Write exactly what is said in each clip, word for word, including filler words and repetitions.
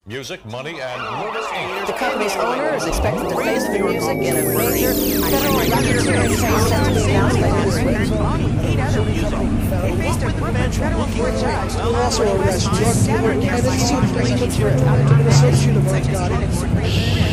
Music, Money, and Murder, Incorporated. The company's owner is expected to face the music in a major federal racketeering case set to be announced later this week. We'll also arrest drug dealer Kenneth C. Madrid and an associate of ours got it.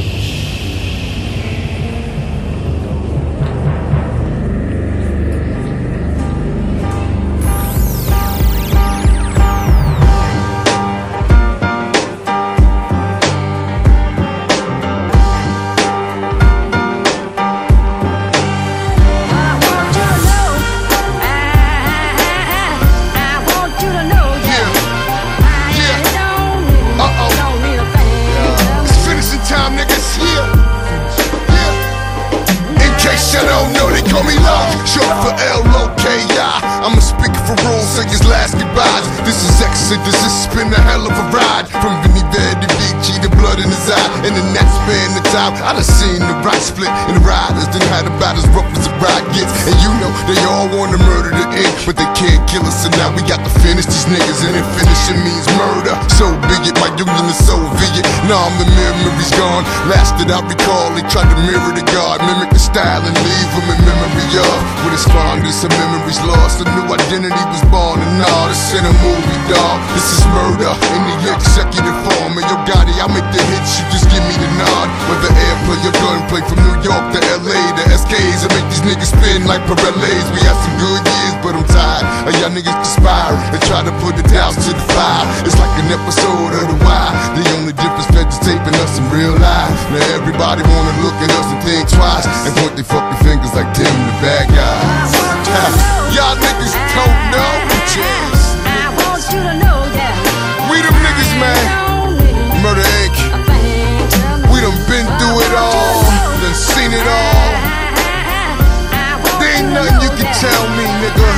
Call me love, short for L O K I. I'ma speak for rules, say his last goodbyes. This is exit, this has been a hell of a ride. From Vinny Ver to Vici, the blood in his eye. And in that span of time, I done seen the right split. And the riders done had about as rough as a ride gets. And you know, they all wanna murder the ink, but they can't kill us. And now we got to finish these niggas, and then finishing means murder. So be it, my union is Soviet. Now I'm the memory's gone. Last that I recall, they tried to mirror the God, mimic the style and leave them in memory of. With its fondness and memories lost, a new identity was born. And all this in a movie, dog. This is murder in the executive form. And yo, Gotti, I make the hits, you just give me the nod. Whether airplay or gunplay from New York to L A to S Ks, I make these niggas spin like Pirellis. We had some good years, but I'm tired of y'all niggas conspiring and try to put the doubts to the fire. It's like an episode of The Wire. The only difference, feds taping us in real life. Now everybody wanna look at us and think twice and point their fucking fingers like them the bad guys. Y'all niggas don't know. Jeez. I want you to know that we them niggas, man. Murder Incorporated. We done been through it all, done seen it all. There ain't nothing you can tell me, nigga.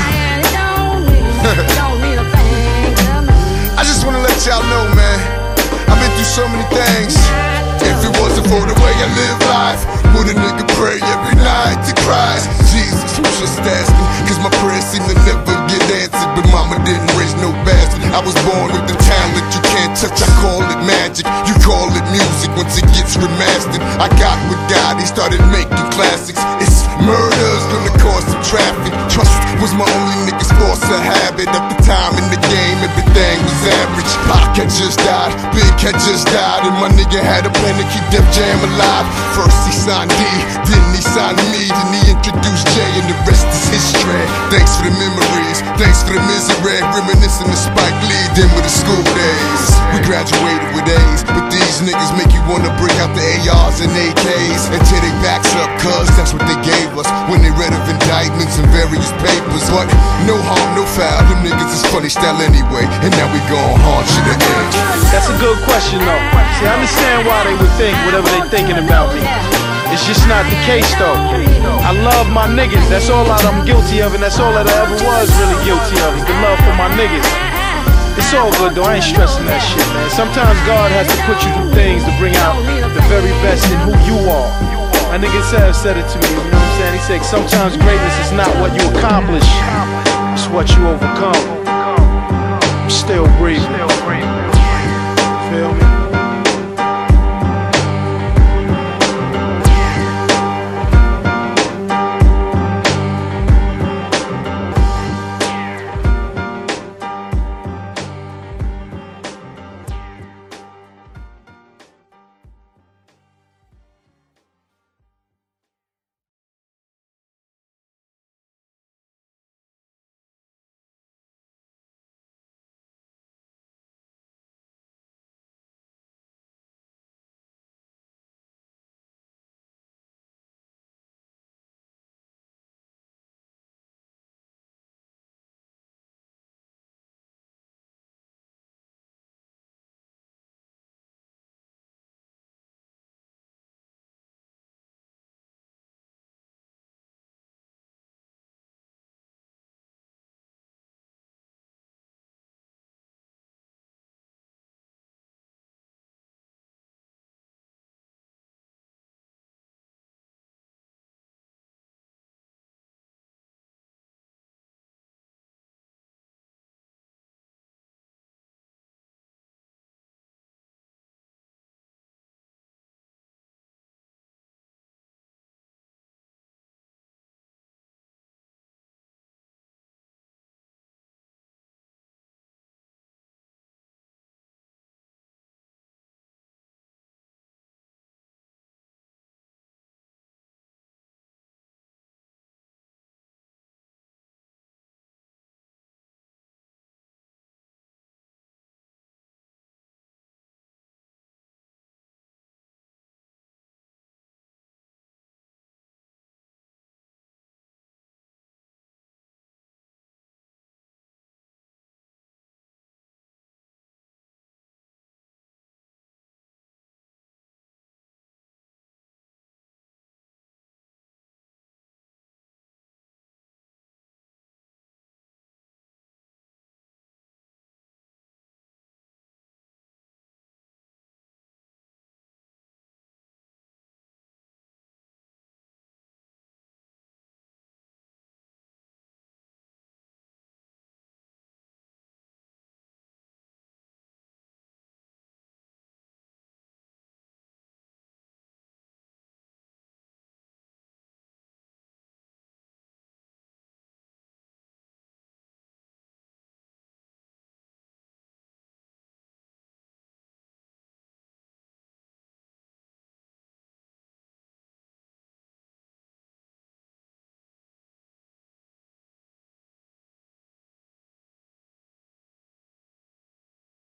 I just wanna let y'all know, man, I've been through so many things. If it wasn't for the way I live life, would a nigga pray every night to Christ? Jesus, I'm just asking, cause my prayers seem to never get answered. But mama didn't raise no bastard. I was born with the talent you can't touch, I call it magic. You call it music once it gets remastered. I got with God, he started making classics. It's murders gonna cause some traffic. Trust was my only nigga's force of habit. At the time in the game, everything was average. Pac had just died, Big had just died, and my nigga had a plan to keep Def Jam alive. First he signed D, then he signed me, then he introduced Jay, and the rest is history. Thanks for the memories, thanks for the misery, reminiscing of Spike Lee, then with the school days. We graduated with A's, but these niggas make you wanna bring out the A Rs and A Ks and tear their backs up, cause that's what they gave us when they read of indictments in various papers. But no harm, no foul, them niggas is funny style anyway, and now we gon' haunt you to end. That's a good question though. See, I understand why they would think whatever they thinking about me. It's just not the case though. I love my niggas, that's all that I'm guilty of, and that's all that I ever was really guilty of, is the love for my niggas. It's all good though, I ain't stressing that shit, man. Sometimes God has to put you through things to bring out the very best in who you are. My nigga Sav said it to me, you know what I'm saying? He said, sometimes greatness is not what you accomplish, it's what you overcome. I'm still breathing.